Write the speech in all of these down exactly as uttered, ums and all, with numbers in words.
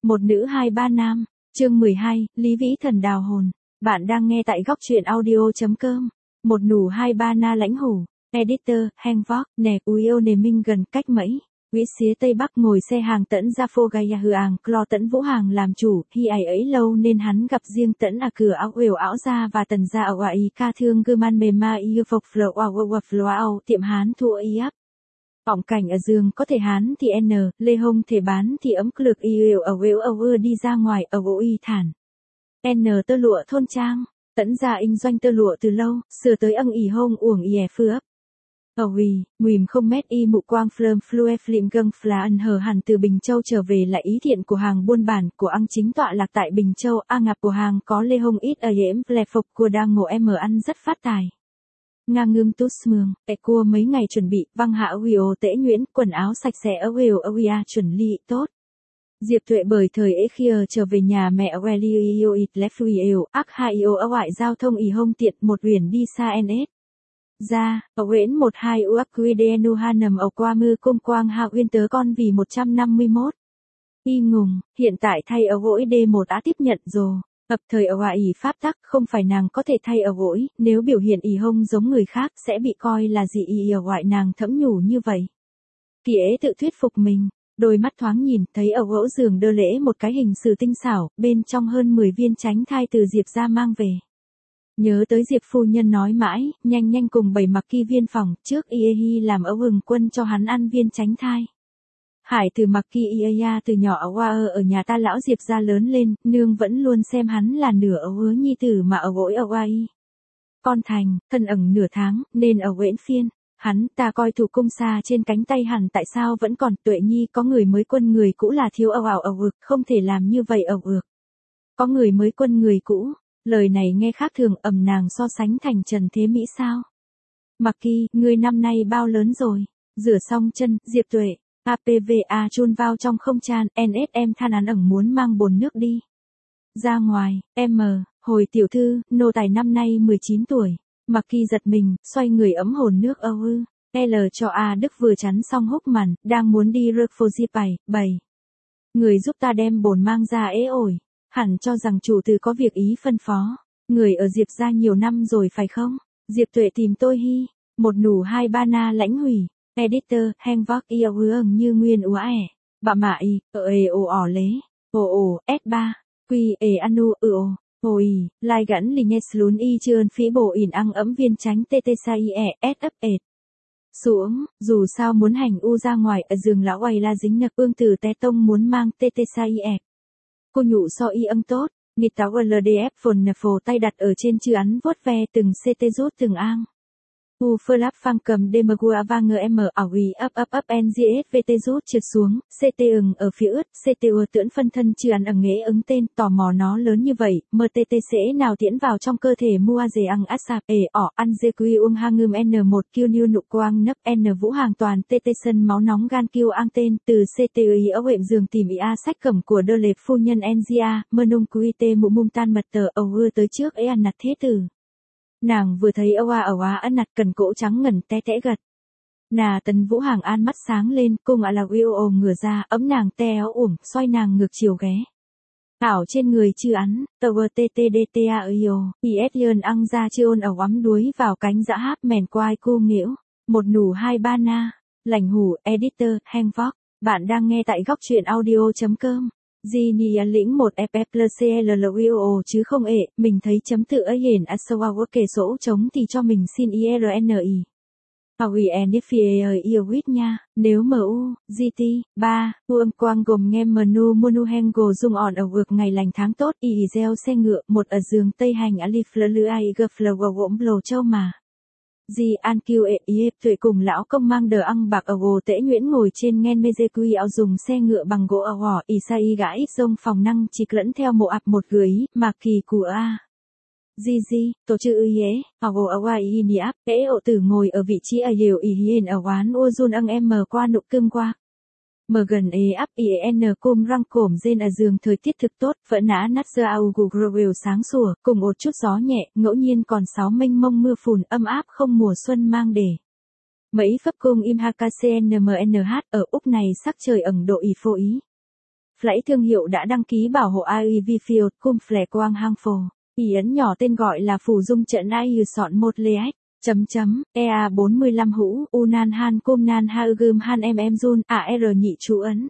Một nữ hai ba nam, chương mười hai, Lý Vĩ Thần đào hồn. Bạn đang nghe tại góc truyện audio.com. Một nủ hai ba na lãnh hủ. Editor, Hanvok, nè cú yêu nề minh gần cách mẫy. Vĩ xía Tây Bắc ngồi xe hàng tẫn ra phô gaya hư àng, clo tẫn vũ hàng làm chủ, khi ấy ấy lâu nên hắn gặp riêng tẫn à cửa áo uều áo ra và tần ra ở ý ca thương gư man mềm ma y phộc phlo oa oa phlo ao tiệm hán thua y áp. Vọng cảnh ở giường có thể hán thì n, lê hông thể bán thì ấm lực y uều ở uều ở ưa đi ra ngoài ở vô y thản. N tơ lụa thôn trang, tẫn ra in doanh tơ lụa từ lâu, sửa tới âng ỉ hông uổng y ẻ phước. Ở quỳ, nguìm không mét y mụ quang phơm flue phlim gâng phla ân hờ hẳn từ Bình Châu trở về là ý thiện của hàng buôn bản của ăn chính tọa lạc tại Bình Châu, a ngạp của hàng có lê hông ít ở yếm lè phục của đang ngộ em ở ăn rất phát tài. Nga ngưm tút mường, ẹ cua mấy ngày chuẩn bị, văng hạ huyo tễ nhuyễn, quần áo sạch sẽ ở huyo ở huya chuẩn ly, tốt. Diệp Tuệ bởi thời ế khia trở về nhà mẹ Welly yêu ít left huyo, ác hai yêu ở ngoại giao thông y hông tiện một huyền đi xa ns. Ra, ở huyễn một hai uắc quy đenu ha nầm ở qua mư cung quang hạ uyên tớ con vì một trăm năm mươi mốt. Y ngùng, hiện tại thay ở gỗi D một á tiếp nhận rồi. Ập thời ở ngoại ý pháp tắc không phải nàng có thể thay ở gỗi, nếu biểu hiện ý hông giống người khác sẽ bị coi là gì ý ở ngoại nàng thẫm nhủ như vậy. Kỳ ế tự thuyết phục mình, đôi mắt thoáng nhìn thấy ở gỗ giường đơ lễ một cái hình sử tinh xảo, bên trong hơn mười viên tránh thai từ Diệp ra mang về. Nhớ tới Diệp phu nhân nói mãi, nhanh nhanh cùng bày mặc kỳ viên phòng, trước Ie làm ở hừng quân cho hắn ăn viên tránh thai. Hải từ mặc kỳ Ie từ nhỏ ở Hoa ở nhà ta lão Diệp ra lớn lên, nương vẫn luôn xem hắn là nửa ở hứa nhi tử mà ở gỗi ở Hoa y. Con thành, thân ẩn nửa tháng, nên ở huyễn phiên, hắn ta coi thủ cung xa trên cánh tay hẳn tại sao vẫn còn Tuệ nhi có người mới quân người cũ là thiếu ầu ảo ầu ực, không thể làm như vậy ầu ực. Có người mới quân người cũ. Lời này nghe khác thường ầm nàng so sánh thành Trần Thế Mỹ sao. Mặc kỳ, ngươi năm nay bao lớn rồi. Rửa xong chân, Diệp Tuệ, a pê vê a chôn vào trong không chan, en ét em than án ẩn muốn mang bồn nước đi. Ra ngoài, M, hồi tiểu thư, nô tài năm nay mười chín tuổi. Mặc kỳ giật mình, xoay người ấm hồn nước ơ ư. L cho A Đức vừa chắn xong hốc màn, đang muốn đi rực phô di bày, bày. Người giúp ta đem bồn mang ra ế ổi. Hẳn cho rằng chủ tử có việc ý phân phó. Người ở Diệp ra nhiều năm rồi phải không? Diệp Tuệ tìm tôi hi. Một nủ hai ba na lãnh hủy. Editor, Hanvok yêu hương như nguyên úa ẻ. Bà mạ y, ở ê ồ ỏ lế. Ồ ồ, S ba. Quy ê anu ư ồ. Ồ y, lai gắn lì nghe slún y chơn phí bổ ỉn ăn ấm viên tránh tê tê sa y ẹ, S ấp ệt. Xuống, dù sao muốn hành u ra ngoài ở giường lão quầy la dính nặc ương từ té tông muốn mang tê tê sa y ẹ. Cô nhụ so y âm tốt, nịt táo lờ đê ép phồn nè phồ tay đặt ở trên chữ án vuốt ve từng ct rút từng ang. U phơ láp phang cầm đê mờ gua va ngờ m ảo uy ấp ấp ấp ngsvt rút trượt xuống, ct ừng ở phía ướt, ct ua tiễn phân thân chữ án ẩn nghế ứng tên, tò mò nó lớn như vậy, mttc nào tiễn vào trong cơ thể mua dề ăn át sạp, ể ỏ ăn dê quy uông hang ngưm n một kiêu niu nụ quang nấp n vũ hàng toàn tt sân máu nóng gan kiêu ang tên, từ ct ý ở huyện giường tìm ý a sách cẩm của đơ lệp phu nhân nga, mơ nung quy tê mụ mung tan mật tờ ầu ưa tới trước ế ăn nặt thế tử. Nàng vừa thấy âu a ầu á ân nặt cần cỗ trắng ngần té tẽ gật. Nà tần vũ hàng an mắt sáng lên, cung ạ là uêu ồ ngửa ra, ấm nàng te éo uổng, xoay nàng ngược chiều ghé. Ảo trên người chư ắn, tờ vờ tê tê đê tê a io, is yơn ăn ra chư ôn ẩu ấm đuối vào cánh dã háp mèn quai cu nghĩu, một nủ hai ba na, lành hủ, editor, Hanvok, bạn đang nghe tại góc truyện audio.com. Gini lĩnh một ép ép plus cllo chứ không ệ, mình thấy chấm tự ấy hiển a sâu áo kể sổ chống thì cho mình xin irni. Aui nfie iowit nha, nếu mu, gt, ba, uâm quang gồm nghe menu monu hengo dung on ở vực ngày lành tháng tốt, y gieo xe ngựa, một ở giường tây hành alif lư ai gfl gồm lồ châu mà. Di an kiêu ệ yếp Tuệ cùng lão công mang đờ ăn bạc ở gồ tễ nhuyễn ngồi trên ngen mê dê quy áo dùng xe ngựa bằng gỗ ở hỏ y sa y gã ít rông phòng năng chỉ lẫn theo mộ ạp một gửi, mà kỳ của a. Di di, tổ chữ y ế, ở gồ ở ngoài y ni áp, ế ộ tử ngồi ở vị trí ở hiểu y hiền ở quán ua run ăng em mờ qua nụ cưng qua. Mờ gần ế áp y n côm răng cổm rên ở giường thời tiết thực tốt, vẫn nã nát dơ au gù growell sáng sủa, cùng một chút gió nhẹ, ngẫu nhiên còn sáu mênh mông mưa phùn âm áp không mùa xuân mang để. Mấy phấp cung im hakcnmnh ở Úc này sắc trời ẩn độ y phô ý. Flẫy thương hiệu đã đăng ký bảo hộ i e vê Field cum Flẻ Quang Hang Phổ. Ý ấn nhỏ tên gọi là phủ dung trận ai sọn một lê ếch. Chấm chấm, e a bốn mươi lăm hũ, unan han cum nan ha gum han em em jun, ar nhị chú ấn.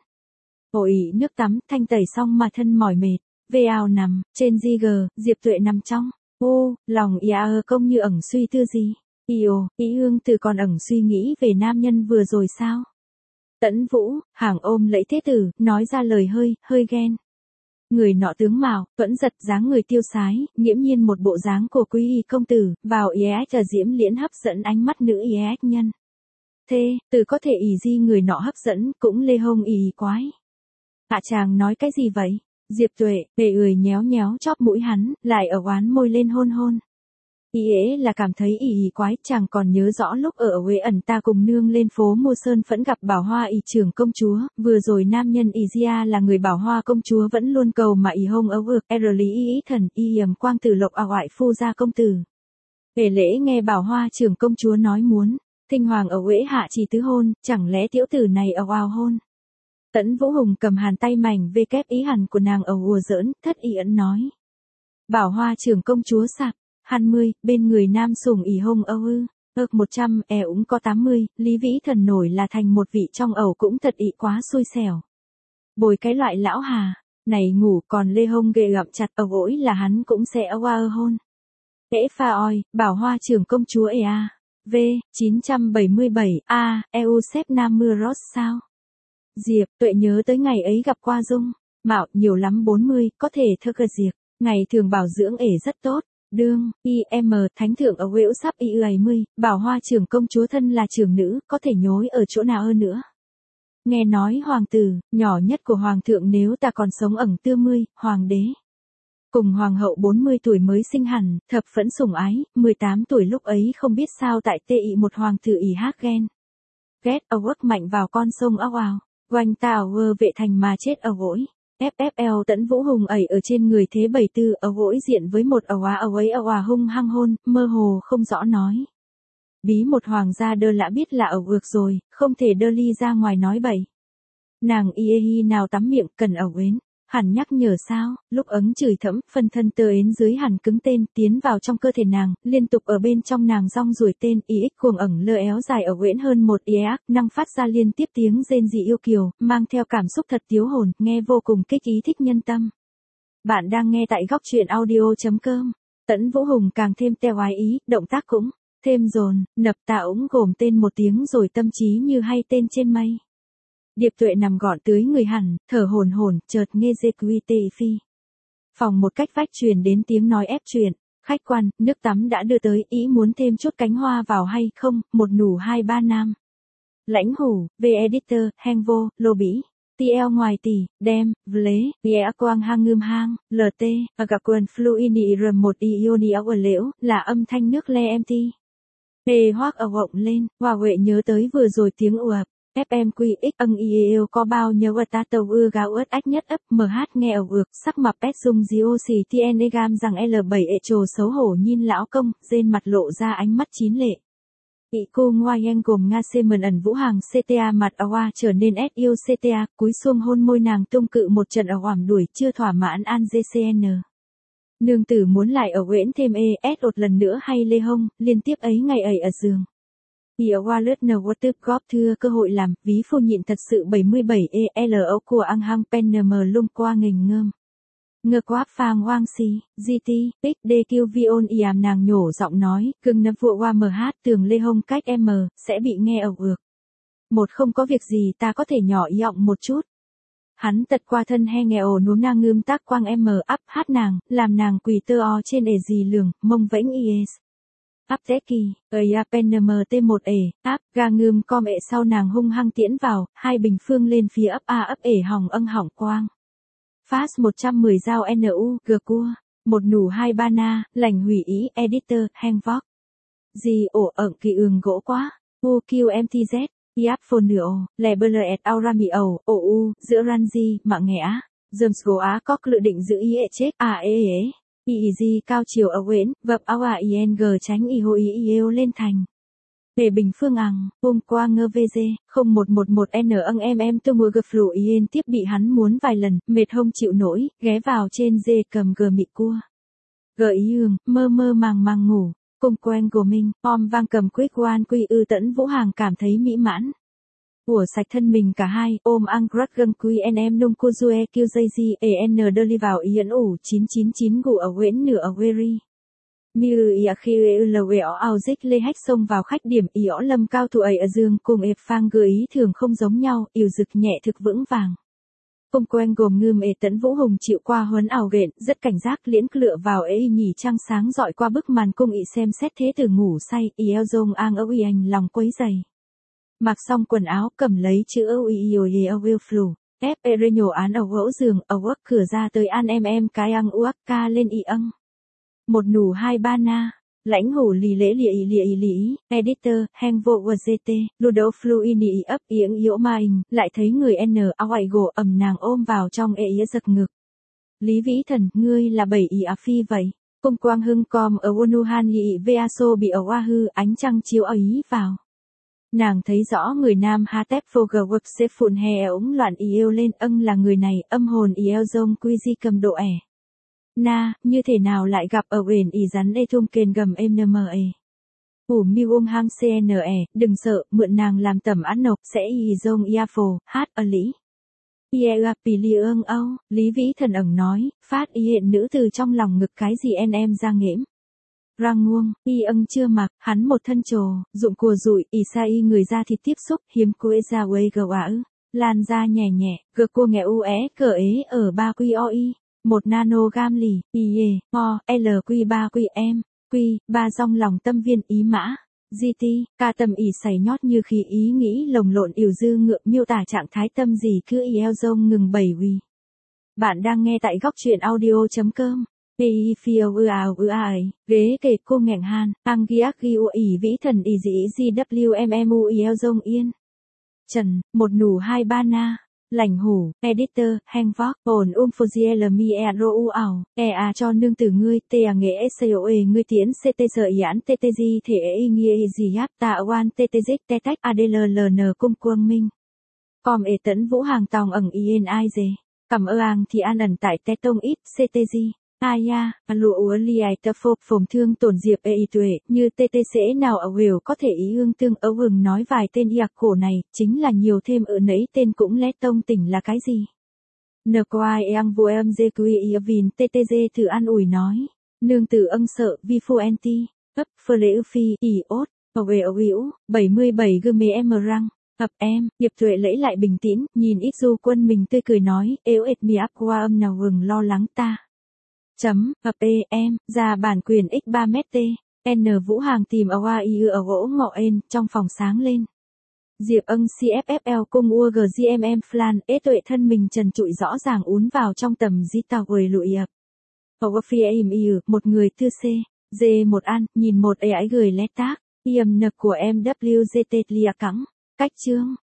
Ổ ỉ nước tắm, thanh tẩy xong mà thân mỏi mệt. Về ao nằm, trên di gờ, Diệp Tuệ nằm trong. Ô, lòng ia ơ công như ẩn suy tư gì. Yêu, ý hương từ còn ẩn suy nghĩ về nam nhân vừa rồi sao? Tẫn Vũ, hàng ôm lấy thế tử, nói ra lời hơi, hơi ghen. Người nọ tướng mạo, vẫn giật dáng người tiêu sái, nghiễm nhiên một bộ dáng của quý y công tử, vào y ếch diễm liễn hấp dẫn ánh mắt nữ y ếch nhân. Thế, từ có thể ý di người nọ hấp dẫn, cũng lê hông ý quái. Hạ chàng nói cái gì vậy? Diệp Tuệ, bề ười nhéo nhéo chóp mũi hắn, lại ở oán môi lên hôn hôn. Ý ế là cảm thấy ý ý quái, chàng còn nhớ rõ lúc ở Huế ẩn ta cùng nương lên phố mua sơn phẫn gặp Bảo Hoa ý trưởng công chúa, vừa rồi nam nhân ý gia là người Bảo Hoa công chúa vẫn luôn cầu mà ý hông ấu ược, er lý ý ý thần, y hiểm quang tử lộc à ngoại phu gia công tử. Về lễ nghe Bảo Hoa trưởng công chúa nói muốn, thinh hoàng ở Huế hạ chỉ tứ hôn, chẳng lẽ tiểu tử này ở vào hôn. Tẫn Vũ Hùng cầm hàn tay mảnh vê kép ý hẳn của nàng ở hùa giỡn, thất ý ẩn nói. Bảo Hoa trưởng công chúa sạc. Hàn mươi, bên người nam sủng ỉ hông âu ư, ước một trăm, e úng có tám mươi, Lý Vĩ Thần nổi là thành một vị trong ẩu cũng thật ị quá xui xẻo. Bồi cái loại lão hà, này ngủ còn lê hông ghê gặm chặt ở gỗi là hắn cũng sẽ ơ ơ hôn. Ễ pha oi, Bảo Hoa trưởng công chúa e a, v, chín trăm bảy mươi bảy, a, eu xếp nam mưa rót sao? Diệp, Tuệ nhớ tới ngày ấy gặp qua Dung, mạo nhiều lắm bốn mươi, có thể thơ cơ diệt, ngày thường bảo dưỡng ể rất tốt. Đương, i em thánh thượng ở Huễu sắp y bảy mươi, Bảo Hoa trưởng công chúa thân là trưởng nữ, có thể nhối ở chỗ nào hơn nữa. Nghe nói hoàng tử, nhỏ nhất của hoàng thượng nếu ta còn sống ẩn tư mươi, hoàng đế. Cùng hoàng hậu bốn mươi tuổi mới sinh hẳn, thập phẫn sủng ái, mười tám tuổi lúc ấy không biết sao tại tê ị một hoàng tử ỉ hát ghen. Ghét ở quất mạnh vào con sông áo ào, quanh ta ở vơ vệ thành mà chết ở gỗi. ép ép lờ Tẫn Vũ Hùng ẩy ở trên người thế bảy tư ở gỗi diện với một ẩu á ẩu ấy ẩu à hung hăng hôn, mơ hồ không rõ nói. Bí một hoàng gia đơ lạ biết là ẩu vượt rồi, không thể đơ ly ra ngoài nói bậy. Nàng y hi nào tắm miệng cần ẩu ến, hẳn nhắc nhở sao, lúc ấn chửi thẫm, phân thân tơ ến dưới hẳn cứng tên, tiến vào trong cơ thể nàng, liên tục ở bên trong nàng rong ruổi tên, y ích cuồng ẩn lơ éo dài ở uyển hơn một y ác, năng phát ra liên tiếp tiếng rên dị yêu kiều, mang theo cảm xúc thật tiếu hồn, nghe vô cùng kích ý thích nhân tâm. Bạn đang nghe tại góc truyện audio.com, Tẫn Vũ Hùng càng thêm teo ái ý, động tác cũng, thêm dồn, nập tạ ống gồm tên một tiếng rồi tâm trí như hay tên trên mây. Diệp Tuệ nằm gọn tưới người hẳn, thở hổn hổn, chợt nghe dê quy tê phi. Phòng một cách vách truyền đến tiếng nói ép chuyện, khách quan, nước tắm đã đưa tới, ý muốn thêm chút cánh hoa vào hay không, một nủ hai ba nam. Lãnh hủ, về editor, heng vô, lô bỉ, tê lờ ngoài tỷ, đem, vlế, bìa quang hang ngưm hang, lt, agạc quần fluini r một ioni áo ở liễu, là âm thanh nước le em ti. Bề hoác ở gọng lên, Hòa Huệ nhớ tới vừa rồi tiếng uập. ép em quy ích âng y yêu có bao nhớ ở ta tàu ưa gáo ớt ách nhất ấp mh nghe ở ược sắc mặt pet dung diô xì tn gam rằng l bảy ệ trồ xấu hổ nhìn lão công, rên mặt lộ ra ánh mắt chín lệ. Ị cô ngoai en gồm Nga xê mần ẩn vũ hàng cta mặt awa trở nên s yêu cta, cúi xuông hôn môi nàng tung cự một trận ở hoảm đuổi chưa thỏa mãn an gcn. Nương tử muốn lại ở uyển thêm es một lần nữa hay lê hông, liên tiếp ấy ngày ấy ở giường. Bìa Wallet N Water góp thưa cơ hội làm, ví phu nhịn thật sự bảy mươi bảy E L O của ăn hang pen nm lung qua nghềnh ngơm. Ngơ quáp phang hoang si, giê tê, X D Q Vion iam nàng nhổ giọng nói, cưng nâm vua qua mh tường lê hông cách M, sẽ bị nghe ẩu ược. Một không có việc gì ta có thể nhỏ giọng một chút. Hắn tật qua thân he nghèo núm nàng ngưm tác quang M áp hát nàng, làm nàng quỳ tơ o trên ể gì lường, mông vẫnh ies. Áp tét kỳ, ơi a pen nm t một ể, áp, ga ngưm com ệ sau nàng hung hăng tiễn vào, hai bình phương lên phía ấp a ấp ể hỏng âng hỏng quang. Fast một trăm mười dao nu, g cua, một nủ hai ba na, lành hủy ý, editor, hang vóc. Gì ổ ẩn kỳ ương gỗ quá, u q mtz, iap phone nửa ồ, lè bơ lờ ẹt aurami ầu, ổ u, giữa ranji, mạng nghẽ, dơms gỗ á cóc lựa định giữ ý ệ chết, à ê ế. Y gì cao chiều ở Nguyễn, vập áo à ing tránh y hồ ý yêu lên thành. Về bình phương ằng, hôm qua ngơ vê giê, không một một một N âng em em tôi mua gập lụ yên tiếp bị hắn muốn vài lần, mệt hông chịu nổi, ghé vào trên dê cầm gờ mị cua. Gợi ý ương, mơ mơ màng màng ngủ, cùng quen của mình, om vang cầm quyết quan quy ư tẫn Vũ Hàng cảm thấy mỹ mãn. Ủa sạch thân mình cả hai, ôm ang rắc gân quy en em nung cô due kêu dây di, en đơ li vào ý ẩn ủ chín chín chín ngủ ở Nguyễn nửa ở Wery. Miu ia khi lweo ao dích lê hách xông vào khách điểm ỉo lâm cao thủ ấy ở dương cùng ệp phang gợi ý thường không giống nhau, yêu dực nhẹ thực vững vàng. Công quen gồm ngưm ê tẫn Vũ Hùng chịu qua huấn ảo ghện, rất cảnh giác liễn lựa vào ê nhỉ trăng sáng dọi qua bức màn cung ị xem xét thế từ ngủ say, y eo dông ang âu y anh lòng quấy dày. Mặc xong quần áo cầm lấy chữ âu y y y âu yêu flu, ép ê rê nhổ án ở gỗ giường, ở quắc cửa ra tới an em em cái ăn uắc ca lên y âng. Một nủ hai ba na, lãnh hổ lì lễ lì ý lì ý lì, editor, hang vô và gt, ludo fluini ấp yếng yếu ma hình, lại thấy người n áo ngoại gỗ ẩm nàng ôm vào trong ê ý giật ngực. Lý Vĩ Thần, ngươi là bảy ý à phi vậy, cung quang hưng com ở Wonuhan y Veaso bị ở Wahoo ánh trăng chiếu ở ý vào. Nàng thấy rõ người nam ha tép vô gờ vực xếp phụn hè ống loạn ý yêu lên âng là người này, âm hồn ý eo dông quy di cầm độ ẻ. Na, như thế nào lại gặp ở uyển ý rắn ê thung kền gầm êm nơ mờ ê. Ủ miu ung hang cne, đừng sợ, mượn nàng làm tẩm án nộp, sẽ y dông ia phồ, hát ở lý. Iea pili ương âu, Lý Vĩ Thần ẩn nói, phát y hiện nữ từ trong lòng ngực cái gì en em ra nghễm. Rang nguông, y âng chưa mặc, hắn một thân trồ, dụng cùa rụi, y sa y người ra thịt tiếp xúc, hiếm quê ra quê gờ quả ư, lan ra nhẹ nhẹ, gờ cô nghẹ u é, cờ ế ở ba quy o y. Một nano gam lì, iê, o, l quy ba quy em, quy, ba dòng lòng tâm viên ý mã, gt, ca tâm ỉ xảy nhót như khi ý nghĩ lồng lộn yểu dư ngựa miêu tả trạng thái tâm gì cứ y eo dông ngừng bảy quy. Bạn đang nghe tại góc truyện audio.com. Ê phiêu ư ào ư ai, ghế kể cô nghẹn han, ang giác ghi u ỉ Vĩ Thần y dĩ gwmmu y eo dông yên. Trần, một nủ hai ba na. Lành hủ, editor, hang vóc, ổn um phô giê mi e rô u ảo, e a cho nương tử ngươi, tê à nghệ s o e ngươi tiến ct sợ yán tt di thể e nghĩa gì yáp tạ oan tt dịch tê tách adlln cung quân minh. Com e tẫn Vũ Hàng tòng ẩn yên ai dê, cầm ơ ang thì an ẩn tại tê tông ít ct di. Ai ya, lụa úa li ai tơ phộp phồm thương tổn diệp ê y tuệ, như tê tê sẽ nào ở hiểu có thể ý ương tương ấu hừng nói vài tên y ạc khổ này, chính là nhiều thêm ở nấy tên cũng lẽ tông tỉnh là cái gì. Nờ quai eang vô em dê quy y vìn tê tê dê thử an ủi nói, nương tử âng sợ vi phu enti, ấp phơ lễ ư phi, y ốt, ở về ở hữu, bảy mươi bảy gư mê em răng. Ập em, Diệp Tuệ lấy lại bình tĩnh, nhìn ít du quân mình tươi cười nói, ếu ệt mi áp qua âm nào hừng lo lắng ta. Chấm, ập ê em, ra bản quyền x ba mét t, n Vũ Hàng tìm ở hoa y ở gỗ ngọ ên, trong phòng sáng lên. Diệp âng xê ép ép lờ cung ua gmm flan, ế tuệ thân mình trần trụi rõ ràng ún vào trong tầm di tàu quầy lụi ập. Ở phía im y một người tư c, dê một ăn, nhìn một ế ái gửi lét tác, iầm nực của em W G T lia cắn, cách chương.